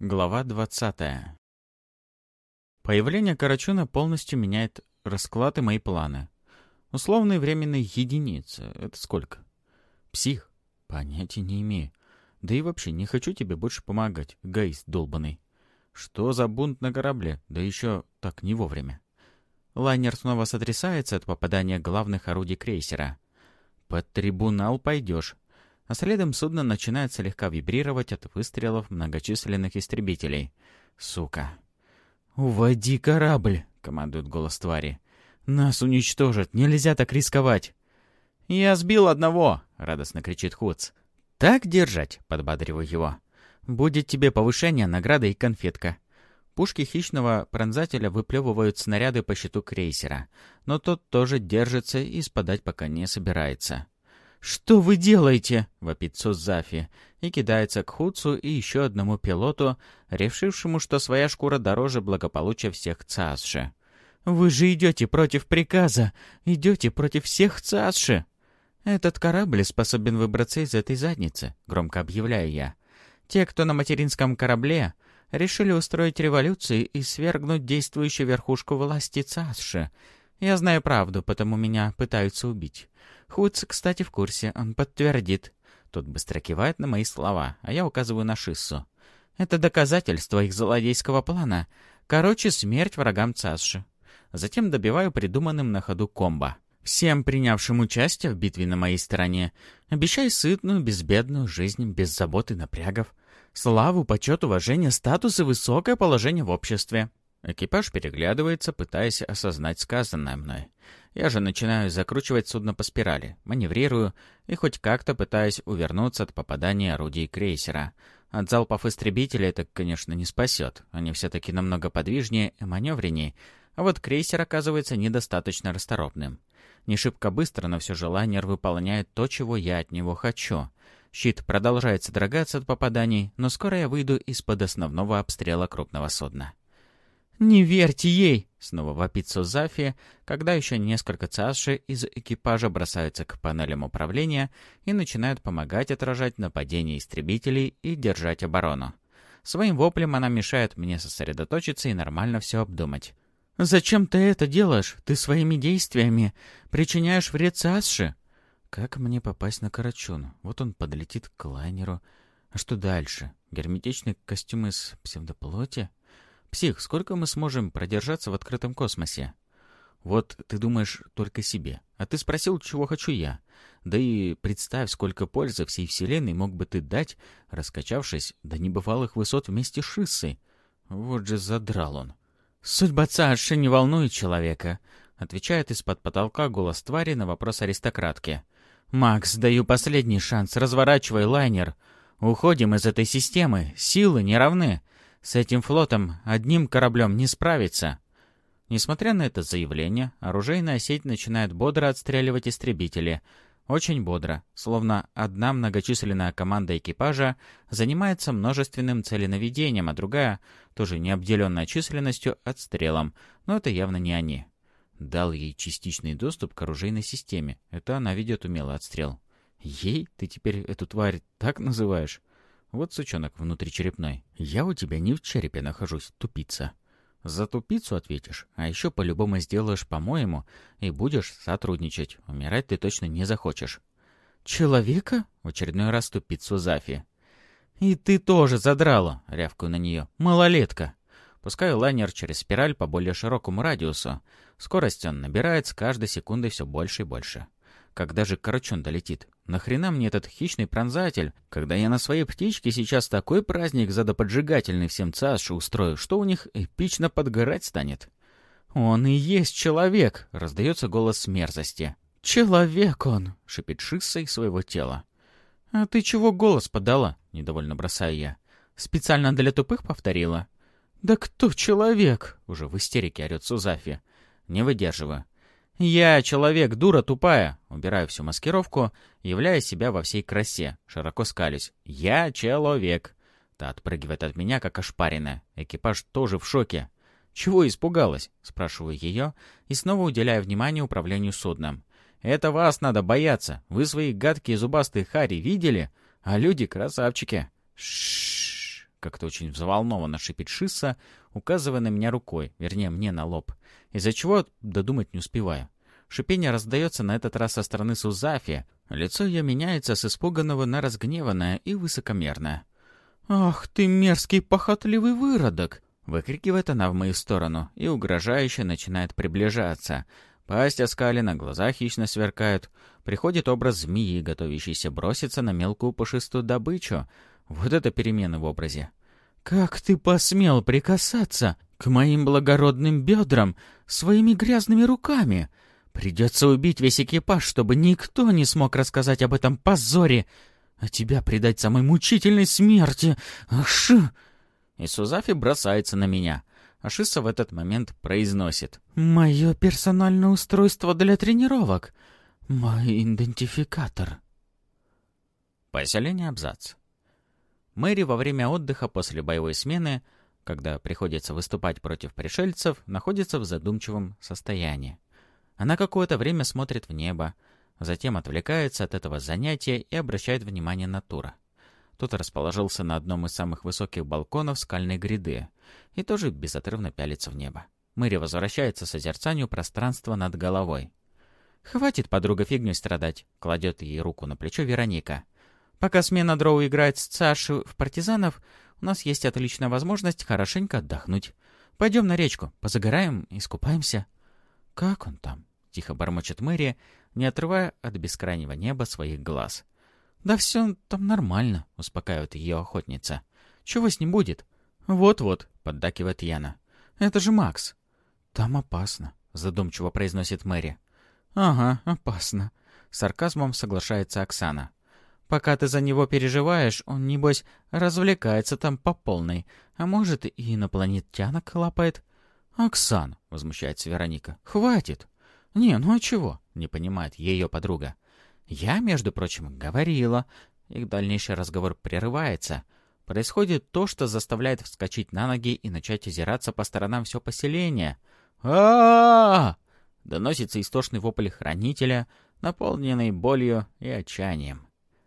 Глава 20. Появление Карачуна полностью меняет расклад и мои планы. Условные временные единицы. Это сколько? Псих? Понятия не имею. Да и вообще не хочу тебе больше помогать, эгоист долбанный. Что за бунт на корабле? Да еще так не вовремя. Лайнер снова сотрясается от попадания главных орудий крейсера. Под трибунал пойдешь. А следом судно начинает слегка вибрировать от выстрелов многочисленных истребителей. Сука. «Уводи корабль!» — командует голос твари. «Нас уничтожат! Нельзя так рисковать!» «Я сбил одного!» — радостно кричит Хуц. «Так держать!» — подбадриваю его. «Будет тебе повышение, награда и конфетка». Пушки хищного пронзателя выплевывают снаряды по щиту крейсера, но тот тоже держится и спадать пока не собирается. «Что вы делаете?» — вопит Сузафи и кидается к Хуцу и еще одному пилоту, решившему, что своя шкура дороже благополучия всех Цаасши. «Вы же идете против приказа! Идете против всех Цаасши!» «Этот корабль способен выбраться из этой задницы», — громко объявляю я. «Те, кто на материнском корабле, решили устроить революцию и свергнуть действующую верхушку власти Цаасши. Я знаю правду, потому меня пытаются убить. Хуц, кстати, в курсе, он подтвердит». Тот быстро кивает на мои слова, а я указываю на Шиссу. «Это доказательство их злодейского плана. Короче, смерть врагам Цаасши». Затем добиваю придуманным на ходу комбо. Всем принявшим участие в битве на моей стороне обещаю сытную, безбедную жизнь, без забот и напрягов. Славу, почет, уважение, статус и высокое положение в обществе. Экипаж переглядывается, пытаясь осознать сказанное мной. Я же начинаю закручивать судно по спирали, маневрирую и хоть как-то пытаюсь увернуться от попадания орудий крейсера. От залпов истребителей это, конечно, не спасет. Они все-таки намного подвижнее и маневреннее, а вот крейсер оказывается недостаточно расторопным. Не шибко быстро, но все же лайнер выполняет то, чего я от него хочу. Щит продолжает содрогаться от попаданий, но скоро я выйду из-под основного обстрела крупного судна. «Не верьте ей!» — снова вопит Сузафи, когда еще несколько Цаасши из экипажа бросаются к панелям управления и начинают помогать отражать нападения истребителей и держать оборону. Своим воплем она мешает мне сосредоточиться и нормально все обдумать. «Зачем ты это делаешь? Ты своими действиями причиняешь вред Цаасши!» «Как мне попасть на Карачун? Вот он подлетит к лайнеру. А что дальше? Герметичный костюм из псевдоплоти? Псих, сколько мы сможем продержаться в открытом космосе?» «Вот ты думаешь только себе. А ты спросил, чего хочу я. Да и представь, сколько пользы всей вселенной мог бы ты дать, раскачавшись до небывалых высот вместе с Шиссой. Вот же задрал он». «Судьба Цаасши не волнует человека», — отвечает из-под потолка голос твари на вопрос аристократки. «Макс, даю последний шанс, разворачивай лайнер. Уходим из этой системы, силы не равны. С этим флотом одним кораблем не справиться». Несмотря на это заявление, оружейная сеть начинает бодро отстреливать истребители. Очень бодро, словно одна многочисленная команда экипажа занимается множественным целенаведением, а другая, тоже не обделенная численностью, отстрелом. Но это явно не они. Дал ей частичный доступ к оружейной системе. Это она ведет умелый отстрел. Ей? Ты теперь эту тварь так называешь? Вот сучонок внутричерепной. Я у тебя не в черепе нахожусь, тупица. За тупицу ответишь, а еще по-любому сделаешь по-моему и будешь сотрудничать. Умирать ты точно не захочешь. «Человека?» — в очередной раз тупит Сузафи. «И ты тоже задрала!» — рявкаю на нее. «Малолетка!» Пускаю лайнер через спираль по более широкому радиусу. Скорость он набирает с каждой секундой все больше и больше. Когда же Карачун долетит? Нахрена мне этот хищный пронзатель, когда я на своей птичке сейчас такой праздник задоподжигательный всем Цаасши устрою, что у них эпично подгорать станет? «Он и есть человек!» — раздается голос мерзости. «Человек он!» — шипит Шисса из своего тела. «А ты чего голос подала?» — недовольно бросаю я. «Специально для тупых повторила?» «Да кто человек?» — уже в истерике орет Сузафи. Не выдерживаю. «Я человек, дура тупая!» Убираю всю маскировку, являя себя во всей красе. Широко скалюсь. «Я человек!» Та отпрыгивает от меня, как ошпаренная. Экипаж тоже в шоке. «Чего испугалась?» Спрашиваю ее и снова уделяю внимание управлению судном. «Это вас надо бояться. Вы свои гадкие зубастые хари видели? А люди красавчики!» «Шшш!» Как-то очень взволнованно шипит Шисса, указывая на меня рукой, вернее, мне на лоб. Из-за чего додумать не успеваю. Шипение раздается на этот раз со стороны Сузафи. Лицо ее меняется с испуганного на разгневанное и высокомерное. «Ах ты мерзкий похотливый выродок!» Выкрикивает она в мою сторону и угрожающе начинает приближаться. Пасть оскалена, глаза хищно сверкают. Приходит образ змеи, готовящейся броситься на мелкую пушистую добычу. Вот это перемены в образе. «Как ты посмел прикасаться к моим благородным бедрам своими грязными руками? Придется убить весь экипаж, чтобы никто не смог рассказать об этом позоре, а тебя предать самой мучительной смерти. Аш!» И Сузафи бросается на меня. А Шисса в этот момент произносит: «Мое персональное устройство для тренировок. Мой идентификатор». Поселение Абзац. Мэри во время отдыха после боевой смены, когда приходится выступать против пришельцев, находится в задумчивом состоянии. Она какое-то время смотрит в небо, затем отвлекается от этого занятия и обращает внимание на Тура. Тот расположился на одном из самых высоких балконов скальной гряды и тоже безотрывно пялится в небо. Мэри возвращается к созерцанию пространства над головой. «Хватит, подруга, фигней страдать», — кладет ей руку на плечо Вероника. «Пока смена Дроу играет с Сашей в партизанов, у нас есть отличная возможность хорошенько отдохнуть. Пойдем на речку, позагораем и искупаемся». «Как он там?» — тихо бормочет Мэри, не отрывая от бескрайнего неба своих глаз. «Да все там нормально», — успокаивает ее охотница. «Чего с ним будет?» «Вот-вот», — поддакивает Яна. «Это же Макс». «Там опасно», — задумчиво произносит Мэри. «Ага, опасно», — с сарказмом соглашается Оксана. «Пока ты за него переживаешь, он, небось, развлекается там по полной, а может, и инопланетянок лапает». «Оксан», — возмущается Вероника, — «хватит». «Не, ну а чего?» — не понимает ее подруга. «Я, между прочим, говорила». Их дальнейший разговор прерывается. Происходит то, что заставляет вскочить на ноги и начать озираться по сторонам все поселение. а Доносится истошный вопль хранителя, наполненный болью и отчаянием.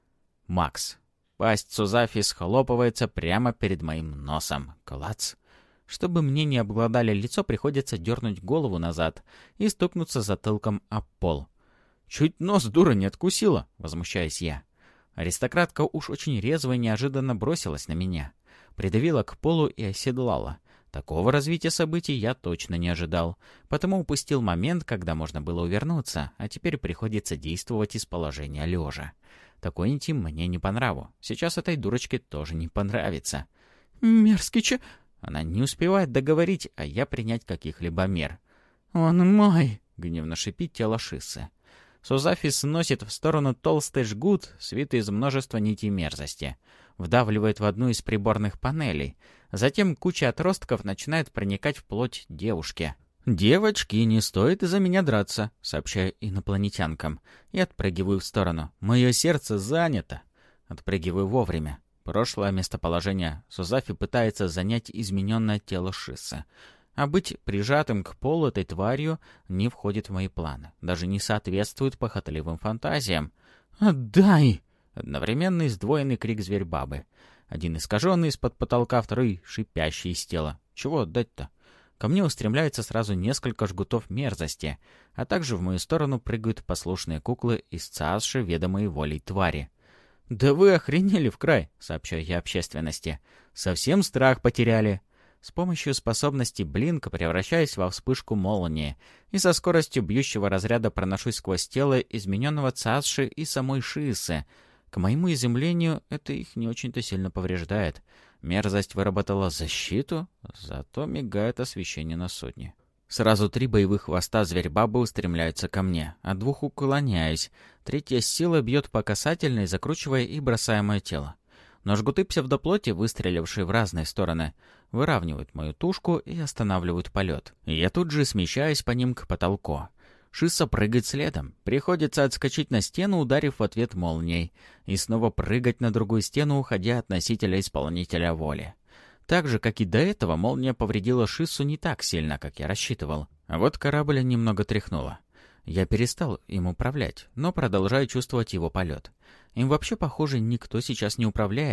Макс. Пасть Сузафи схлопывается прямо перед моим носом. Клац. Чтобы мне не обглодали лицо, приходится дернуть голову назад и стукнуться затылком об пол. «Чуть нос дура не откусила», — возмущаюсь я. Аристократка уж очень резво и неожиданно бросилась на меня. Придавила к полу и оседлала. Такого развития событий я точно не ожидал, потому упустил момент, когда можно было увернуться, а теперь приходится действовать из положения лежа. Такой интим мне не по нраву. Сейчас этой дурочке тоже не понравится. «Мерзкий Она не успевает договорить, а я принять каких-либо мер. «Он мой!» — гневно шипит тело Шиссы. Сузафи сносит в сторону толстый жгут, свитый из множества нитей мерзости. Вдавливает в одну из приборных панелей. Затем куча отростков начинает проникать в плоть девушки. «Девочки, не стоит из-за меня драться», — сообщаю инопланетянкам. И отпрыгиваю в сторону. «Мое сердце занято». Отпрыгиваю вовремя. Прошлое местоположение Сузафи пытается занять измененное тело Шиссы. А быть прижатым к полу этой тварью не входит в мои планы. Даже не соответствует похотливым фантазиям. «Отдай!» — одновременный сдвоенный крик зверь-бабы. Один искаженный из-под потолка, второй шипящий из тела. Чего отдать-то? Ко мне устремляется сразу несколько жгутов мерзости, а также в мою сторону прыгают послушные куклы из цааши, ведомые волей твари. «Да вы охренели в край!» — сообщаю я общественности. «Совсем страх потеряли!» С помощью способности блинка превращаюсь во вспышку молнии и со скоростью бьющего разряда проношусь сквозь тело измененного Цааши и самой Шиссы. К моему изумлению, это их не очень-то сильно повреждает. Мерзость выработала защиту, зато мигает освещение на сотни. Сразу 3 боевых хвоста зверь-бабы устремляются ко мне, а 2 уклоняюсь. 3-я с силой бьет по касательной, закручивая и бросая мое тело. Но жгуты псевдоплоти, выстрелившие в разные стороны, выравнивают мою тушку и останавливают полет. Я тут же смещаюсь по ним к потолку. Шисса прыгает следом. Приходится отскочить на стену, ударив в ответ молнией, и снова прыгать на другую стену, уходя от носителя-исполнителя воли. Так же, как и до этого, молния повредила Шиссу не так сильно, как я рассчитывал. А вот корабль немного тряхнуло. Я перестал им управлять, но продолжаю чувствовать его полет. Им вообще, похоже, никто сейчас не управляет.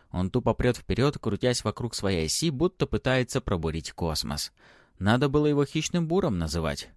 Он тупо прет вперед, крутясь вокруг своей оси, будто пытается пробурить космос. Надо было его хищным буром называть.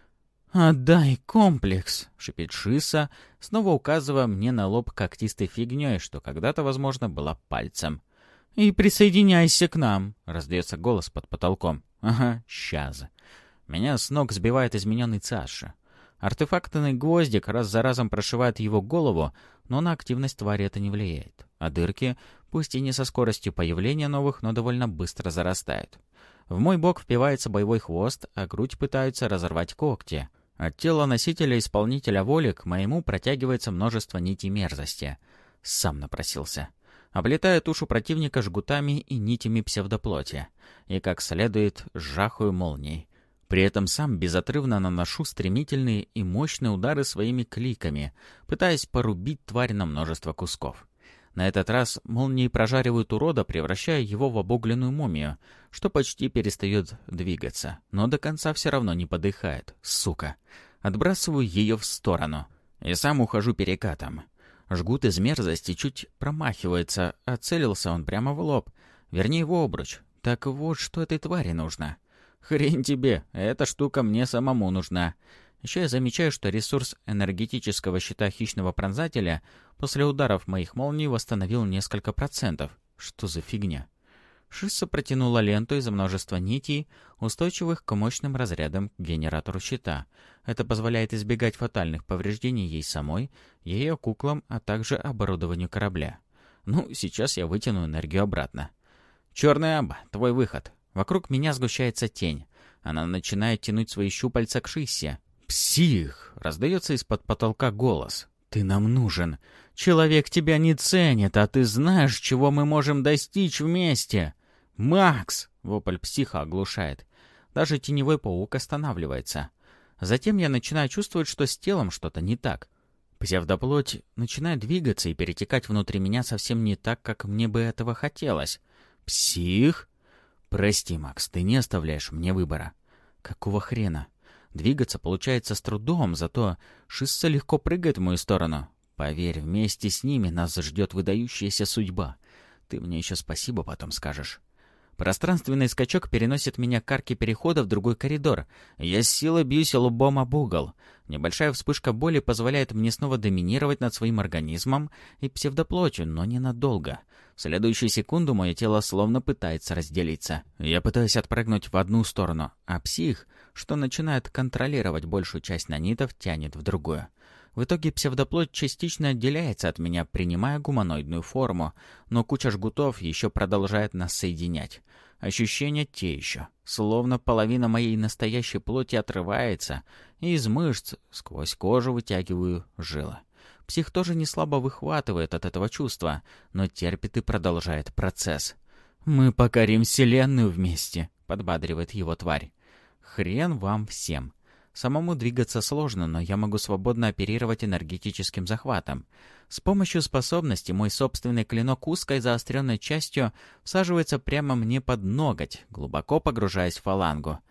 «Отдай комплекс!» — шипит Шисса, снова указывая мне на лоб когтистой фигней, что когда-то, возможно, была пальцем. «И присоединяйся к нам!» — раздается голос под потолком. «Ага, сейчас!» Меня с ног сбивает измененный Цаша. Артефактный гвоздик раз за разом прошивает его голову, но на активность твари это не влияет. А дырки, пусть и не со скоростью появления новых, но довольно быстро зарастают. В мой бок впивается боевой хвост, а грудь пытаются разорвать когти. От тела носителя-исполнителя воли к моему протягивается множество нитей мерзости. Сам напросился. Облетая тушу противника жгутами и нитями псевдоплоти. И, как следует, сжахаю молнией. При этом сам безотрывно наношу стремительные и мощные удары своими кликами, пытаясь порубить тварь на множество кусков. На этот раз молнии прожаривают урода, превращая его в обугленную мумию, что почти перестает двигаться, но до конца все равно не подыхает, сука. Отбрасываю ее в сторону и сам ухожу перекатом. Жгут из мерзости чуть промахивается, а целился он прямо в лоб, вернее в обруч. Так вот, что этой твари нужно. Хрень тебе, эта штука мне самому нужна. Еще я замечаю, что ресурс энергетического щита хищного пронзателя после ударов моих молний восстановил несколько процентов. Что за фигня? Шисса протянула ленту из множества нитей, устойчивых к мощным разрядам к генератору щита. Это позволяет избегать фатальных повреждений ей самой, ее куклам, а также оборудованию корабля. Ну, сейчас я вытяну энергию обратно. «Черная Аба, твой выход». Вокруг меня сгущается тень. Она начинает тянуть свои щупальца к Шиссе. «Псих!» — раздается из-под потолка голос. «Ты нам нужен. Человек тебя не ценит, а ты знаешь, чего мы можем достичь вместе!» «Макс!» — вопль психа оглушает. Даже теневой паук останавливается. Затем я начинаю чувствовать, что с телом что-то не так. Псевдоплоть начинает двигаться и перетекать внутри меня совсем не так, как мне бы этого хотелось. «Псих?» «Прости, Макс, ты не оставляешь мне выбора». «Какого хрена?» Двигаться получается с трудом, зато Шисса легко прыгает в мою сторону. Поверь, вместе с ними нас ждет выдающаяся судьба. Ты мне еще спасибо потом скажешь. Пространственный скачок переносит меня к арке перехода в другой коридор. Я с силой бьюсь лбом об угол. Небольшая вспышка боли позволяет мне снова доминировать над своим организмом и псевдоплотью, но ненадолго. В следующую секунду мое тело словно пытается разделиться. Я пытаюсь отпрыгнуть в одну сторону, а псих, что начинает контролировать большую часть нанитов, тянет в другую. В итоге псевдоплоть частично отделяется от меня, принимая гуманоидную форму, но куча жгутов еще продолжает нас соединять. Ощущения те еще, словно половина моей настоящей плоти отрывается, и из мышц сквозь кожу вытягиваю жилы. Псих тоже не слабо выхватывает от этого чувства, но терпит и продолжает процесс. «Мы покорим Вселенную вместе», — подбадривает его тварь. «Хрен вам всем». Самому двигаться сложно, но я могу свободно оперировать энергетическим захватом. С помощью способности мой собственный клинок узкой заостренной частью всаживается прямо мне под ноготь, глубоко погружаясь в фалангу.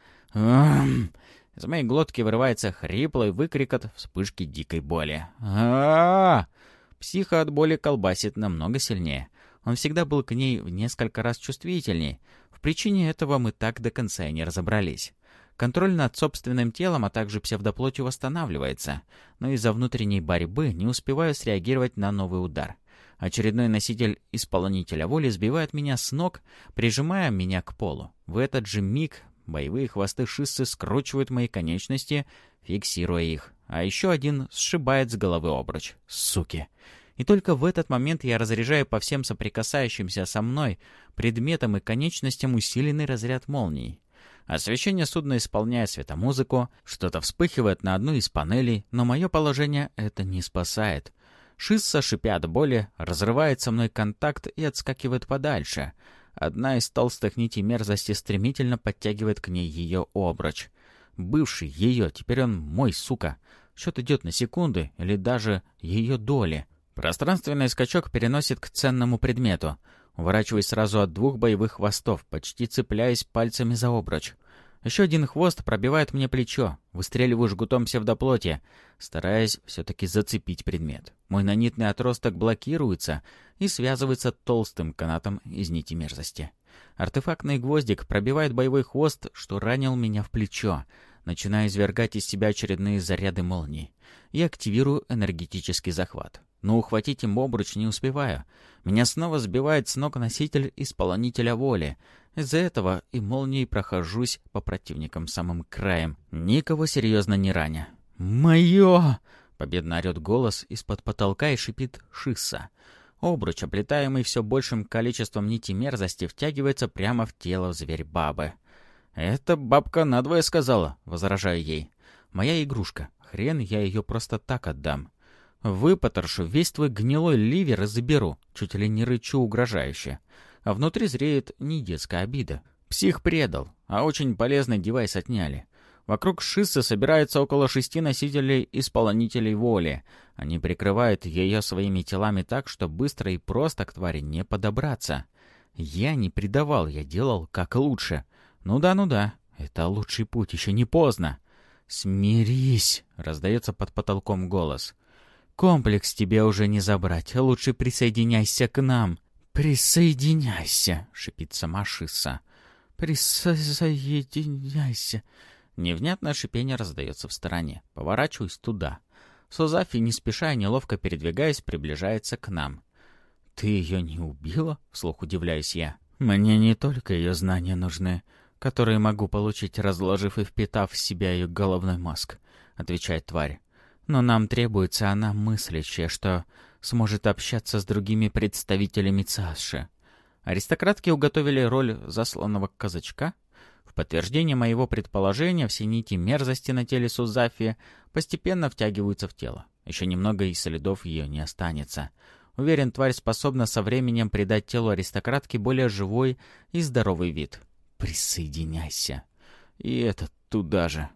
Из моей глотки вырывается хриплый выкрик от вспышки дикой боли. Психа от боли колбасит намного сильнее. Он всегда был к ней в несколько раз чувствительней. В причине этого мы так до конца и не разобрались. Контроль над собственным телом, а также псевдоплотью восстанавливается, но из-за внутренней борьбы не успеваю среагировать на новый удар. Очередной носитель исполнителя воли сбивает меня с ног, прижимая меня к полу. В этот же миг боевые хвосты Шиссы скручивают мои конечности, фиксируя их, а еще один сшибает с головы обруч. Суки! И только в этот момент я разряжаю по всем соприкасающимся со мной предметам и конечностям усиленный разряд молний. Освещение судна исполняет светомузыку, что-то вспыхивает на одну из панелей, но мое положение это не спасает. Шисса, шипя от боли, разрывает со мной контакт и отскакивает подальше. Одна из толстых нитей мерзости стремительно подтягивает к ней ее обруч. Бывший ее, теперь он мой, сука. Счет идет на секунды или даже ее доли. Пространственный скачок переносит к ценному предмету. Уворачиваясь сразу от двух боевых хвостов, почти цепляясь пальцами за обруч. Еще один хвост пробивает мне плечо. Выстреливаю жгутом псевдоплоти, стараясь все-таки зацепить предмет. Мой нанитный отросток блокируется и связывается толстым канатом из нити мерзости. Артефактный гвоздик пробивает боевой хвост, что ранил меня в плечо, начиная извергать из себя очередные заряды молний. Я активирую энергетический захват. Но ухватить им обруч не успеваю. Меня снова сбивает с ног носитель исполнителя воли. Из-за этого и молнией прохожусь по противникам самым краем, никого серьезно не раня. «Мое!» — победно орет голос из-под потолка и шипит Шисса. Обруч, оплетаемый все большим количеством нити мерзости, втягивается прямо в тело зверь-бабы. «Это бабка надвое сказала», — возражаю ей. «Моя игрушка. Хрен я ее просто так отдам. Выпотрошу весь твой гнилой ливер и заберу», — чуть ли не рычу угрожающе. А внутри зреет не детская обида. Псих предал, а очень полезный девайс отняли. Вокруг Шиссы собирается около 6 носителей-исполнителей воли. Они прикрывают ее своими телами так, что быстро и просто к твари не подобраться. Я не предавал, я делал как лучше. Ну да, это лучший путь, еще не поздно. «Смирись!» — раздается под потолком голос. «Комплекс тебе уже не забрать, лучше присоединяйся к нам». «Присоединяйся!» — шипит сама Шисса. «Присоединяйся!» Невнятное шипение раздается в стороне. Поворачиваюсь туда. Сузафи, не спеша и неловко передвигаясь, приближается к нам. «Ты ее не убила?» — вслух удивляюсь я. «Мне не только ее знания нужны, которые могу получить, разложив и впитав в себя ее головной мозг», — отвечает тварь. «Но нам требуется она мыслящая, что сможет общаться с другими представителями ЦАСШи». Аристократки уготовили роль засланного казачка. В подтверждение моего предположения все нити мерзости на теле Сузафи постепенно втягиваются в тело. Еще немного и следов ее не останется. Уверен, тварь способна со временем придать телу аристократки более живой и здоровый вид. «Присоединяйся». И это туда же.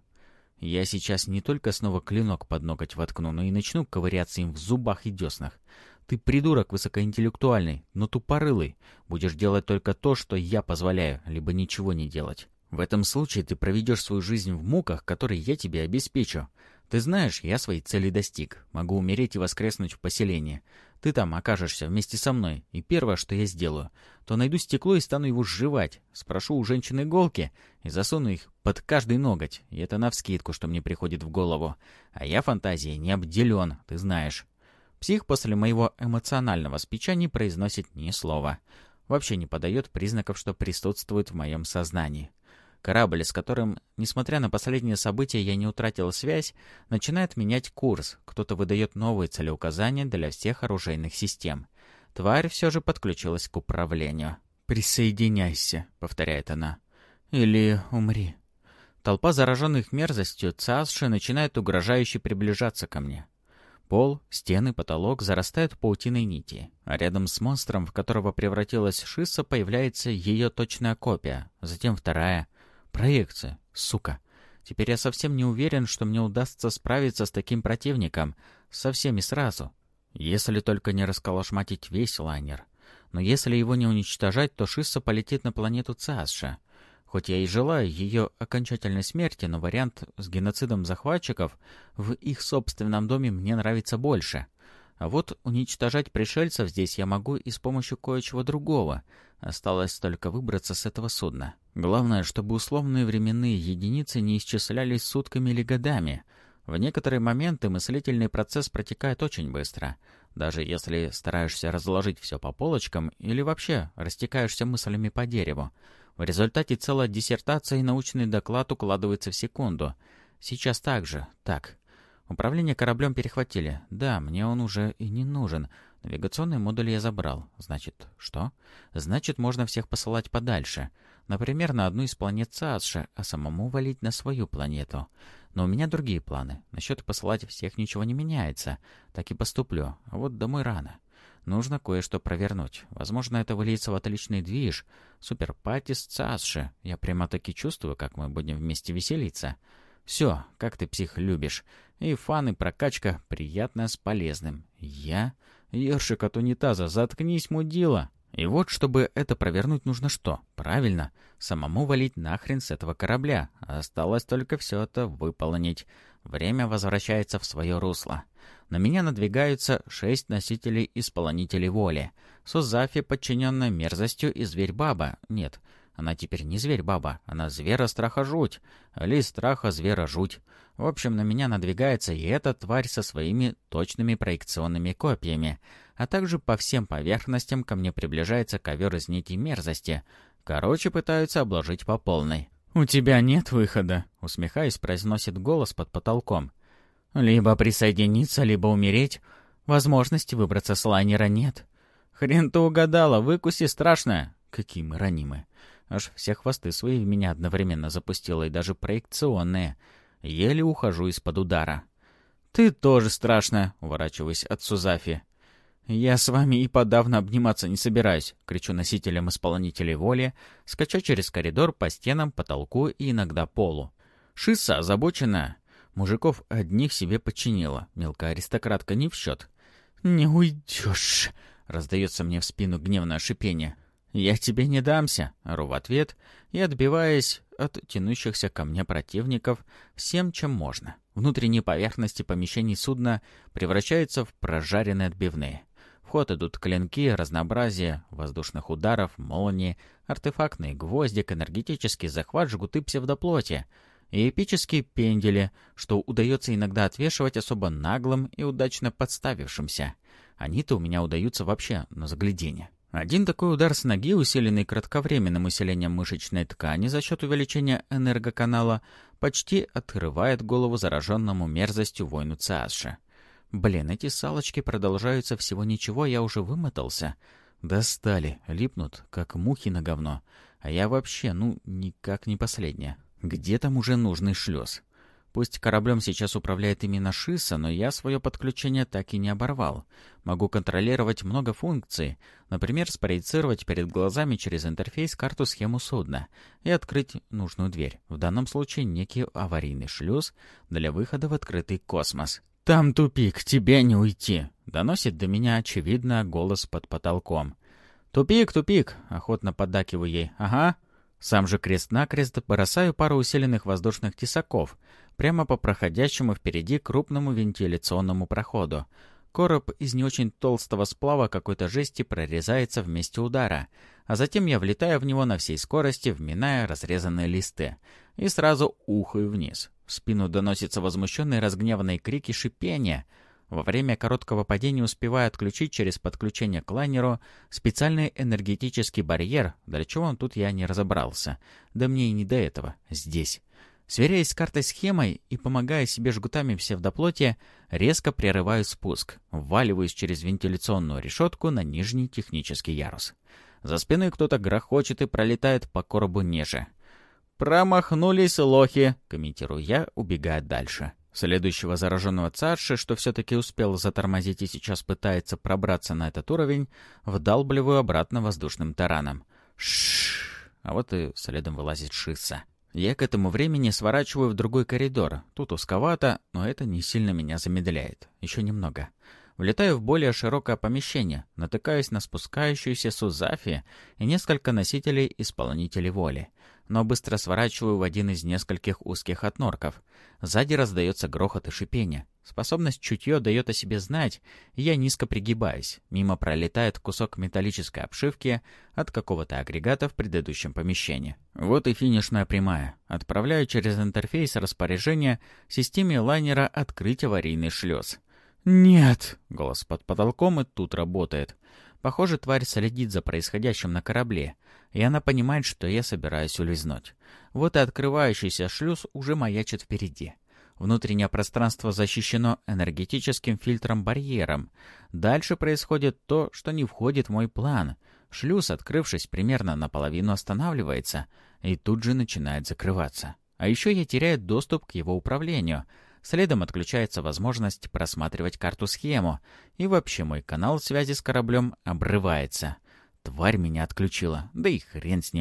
Я сейчас не только снова клинок под ноготь воткну, но и начну ковыряться им в зубах и деснах. Ты придурок высокоинтеллектуальный, но тупорылый. Будешь делать только то, что я позволяю, либо ничего не делать. В этом случае ты проведешь свою жизнь в муках, которые я тебе обеспечу. Ты знаешь, я своей цели достиг. Могу умереть и воскреснуть в поселении. Ты там окажешься вместе со мной, и первое, что я сделаю, то найду стекло и стану его сживать. Спрошу у женщины иголки и засуну их под каждый ноготь. И это навскидку, что мне приходит в голову. А я фантазией не обделен, ты знаешь. Псих после моего эмоционального спича не произносит ни слова. Вообще не подает признаков, что присутствует в моем сознании. Корабль, с которым, несмотря на последние события, я не утратил связь, начинает менять курс. Кто-то выдает новые целеуказания для всех оружейных систем. Тварь все же подключилась к управлению. «Присоединяйся», — повторяет она. «Или умри». Толпа зараженных мерзостью ЦАСШи начинает угрожающе приближаться ко мне. Пол, стены, потолок зарастают паутиной нити, а рядом с монстром, в которого превратилась Шисса, появляется ее точная копия, затем вторая. Проекция, сука. Теперь я совсем не уверен, что мне удастся справиться с таким противником, со всеми сразу. Если только не расколошматить весь лайнер. Но если его не уничтожать, то Шисса полетит на планету ЦАСШа. Хоть я и желаю ее окончательной смерти, но вариант с геноцидом захватчиков в их собственном доме мне нравится больше. А вот уничтожать пришельцев здесь я могу и с помощью кое-чего другого. Осталось только выбраться с этого судна. Главное, чтобы условные временные единицы не исчислялись сутками или годами. В некоторые моменты мыслительный процесс протекает очень быстро. Даже если стараешься разложить все по полочкам или вообще растекаешься мыслями по дереву. В результате целая диссертация и научный доклад укладывается в секунду. Сейчас так же. Так. Управление кораблем перехватили. Да, мне он уже и не нужен. Навигационный модуль я забрал. Значит, что? Значит, можно всех посылать подальше. Например, на одну из планет ЦАСШи, а самому валить на свою планету. Но у меня другие планы. Насчет посылать всех ничего не меняется. Так и поступлю. А вот домой рано. Нужно кое-что провернуть. Возможно, это выльется в отличный движ. Суперпати с ЦАСШи. Я прямо-таки чувствую, как мы будем вместе веселиться. Все, как ты, псих, любишь. И фан, и прокачка приятная с полезным. Я? Ёршик от унитаза, заткнись, мудила. И вот, чтобы это провернуть, нужно что? Правильно, самому валить нахрен с этого корабля. Осталось только все это выполнить. Время возвращается в свое русло. На меня надвигаются 6 носителей-исполнителей воли. Сузафи, подчиненная мерзостью, и зверь-баба. Нет, она теперь не зверь-баба, она звера-страха-жуть. Лис страха, звера-жуть. В общем, на меня надвигается и эта тварь со своими точными проекционными копьями. А также по всем поверхностям ко мне приближается ковер из нитей мерзости. Короче, пытаются обложить по полной. «У тебя нет выхода», — усмехаясь, произносит голос под потолком. «Либо присоединиться, либо умереть. Возможности выбраться с лайнера нет». «Хрен ты угадала, выкуси страшная». Какие мы ранимы. Аж все хвосты свои в меня одновременно запустила, и даже проекционные. Еле ухожу из-под удара. «Ты тоже страшная», — уворачиваюсь от Сузафи. «Я с вами и подавно обниматься не собираюсь», — кричу носителям исполнителей воли, скача через коридор по стенам, потолку и иногда полу. Шисса озабоченная. Мужиков одних себе подчинила. Мелкая аристократка не в счет. «Не уйдешь», — раздается мне в спину гневное шипение. «Я тебе не дамся», — ору в ответ и, отбиваясь от тянущихся ко мне противников всем, чем можно. Внутренние поверхности помещений судна превращаются в прожаренные отбивные. В ход идут клинки, разнообразие воздушных ударов, молнии, артефактный гвоздик, энергетический захват, жгуты псевдоплоти и эпические пендели, что удается иногда отвешивать особо наглым и удачно подставившимся. Они-то у меня удаются вообще на загляденье. Один такой удар с ноги, усиленный кратковременным усилением мышечной ткани за счет увеличения энергоканала, почти отрывает голову зараженному мерзостью воину Циасши. Блин, эти салочки продолжаются всего ничего, я уже вымотался. Достали, липнут, как мухи на говно. А я вообще, никак не последняя. Где там уже нужный шлюз? Пусть кораблем сейчас управляет именно Шисса, но я свое подключение так и не оборвал. Могу контролировать много функций. Например, спроецировать перед глазами через интерфейс карту-схему судна и открыть нужную дверь. В данном случае некий аварийный шлюз для выхода в открытый космос. «Там тупик, тебе не уйти!» — доносит до меня, очевидно, голос под потолком. «Тупик, тупик!» — охотно поддакиваю ей. «Ага!» Сам же крест-накрест бросаю пару усиленных воздушных тесаков прямо по проходящему впереди крупному вентиляционному проходу. Короб из не очень толстого сплава какой-то жести прорезается в месте удара, а затем я влетаю в него на всей скорости, вминая разрезанные листы, и сразу ухаю вниз. В спину доносятся возмущенные разгневанные крики шипения. Во время короткого падения успеваю отключить через подключение к лайнеру специальный энергетический барьер, для чего он тут я не разобрался. Да мне и не до этого. Здесь. Сверяясь с картой-схемой и помогая себе жгутами псевдоплоти, резко прерываю спуск, вваливаюсь через вентиляционную решетку на нижний технический ярус. За спиной кто-то грохочет и пролетает по коробу ниже. «Промахнулись лохи», — комментирую я, убегая дальше. Следующего зараженного Циасши, что все-таки успел затормозить и сейчас пытается пробраться на этот уровень, вдалбливаю обратно воздушным тараном. Шшш! А вот и следом вылазит Шисса. Я к этому времени сворачиваю в другой коридор. Тут узковато, но это не сильно меня замедляет. Еще немного. Влетаю в более широкое помещение, натыкаюсь на спускающуюся Сузафи и несколько носителей-исполнителей воли. Но быстро сворачиваю в один из нескольких узких отнорков. Сзади раздается грохот и шипение. Способность чутье дает о себе знать, и я низко пригибаюсь. Мимо пролетает кусок металлической обшивки от какого-то агрегата в предыдущем помещении. Вот и финишная прямая. Отправляю через интерфейс распоряжение системе лайнера открыть аварийный шлюз. «Нет!» — голос под потолком и тут работает. Похоже, тварь следит за происходящим на корабле, и она понимает, что я собираюсь улизнуть. Вот и открывающийся шлюз уже маячит впереди. Внутреннее пространство защищено энергетическим фильтром-барьером. Дальше происходит то, что не входит в мой план. Шлюз, открывшись примерно наполовину, останавливается и тут же начинает закрываться. А еще я теряю доступ к его управлению. Следом отключается возможность просматривать карту-схему, и вообще мой канал связи с кораблем обрывается. Тварь меня отключила, да и хрен с ним.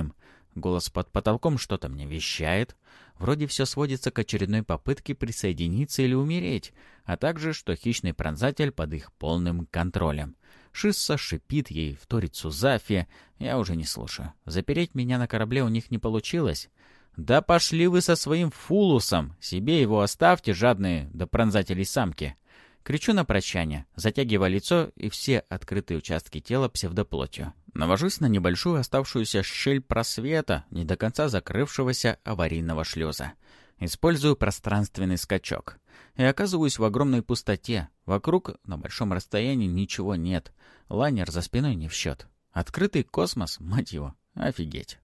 Голос под потолком что-то мне вещает. Вроде все сводится к очередной попытке присоединиться или умереть, а также, что хищный пронзатель под их полным контролем. Шисса шипит ей, вторит Сузафи. Я уже не слушаю. Запереть меня на корабле у них не получилось. «Да пошли вы со своим фулусом! Себе его оставьте, жадные до пронзателей самки!» Кричу на прощание, затягивая лицо и все открытые участки тела псевдоплотью. Навожусь на небольшую оставшуюся щель просвета, не до конца закрывшегося аварийного шлюза. Использую пространственный скачок. И оказываюсь в огромной пустоте. Вокруг на большом расстоянии ничего нет. Лайнер за спиной не в счет. Открытый космос, мать его, офигеть.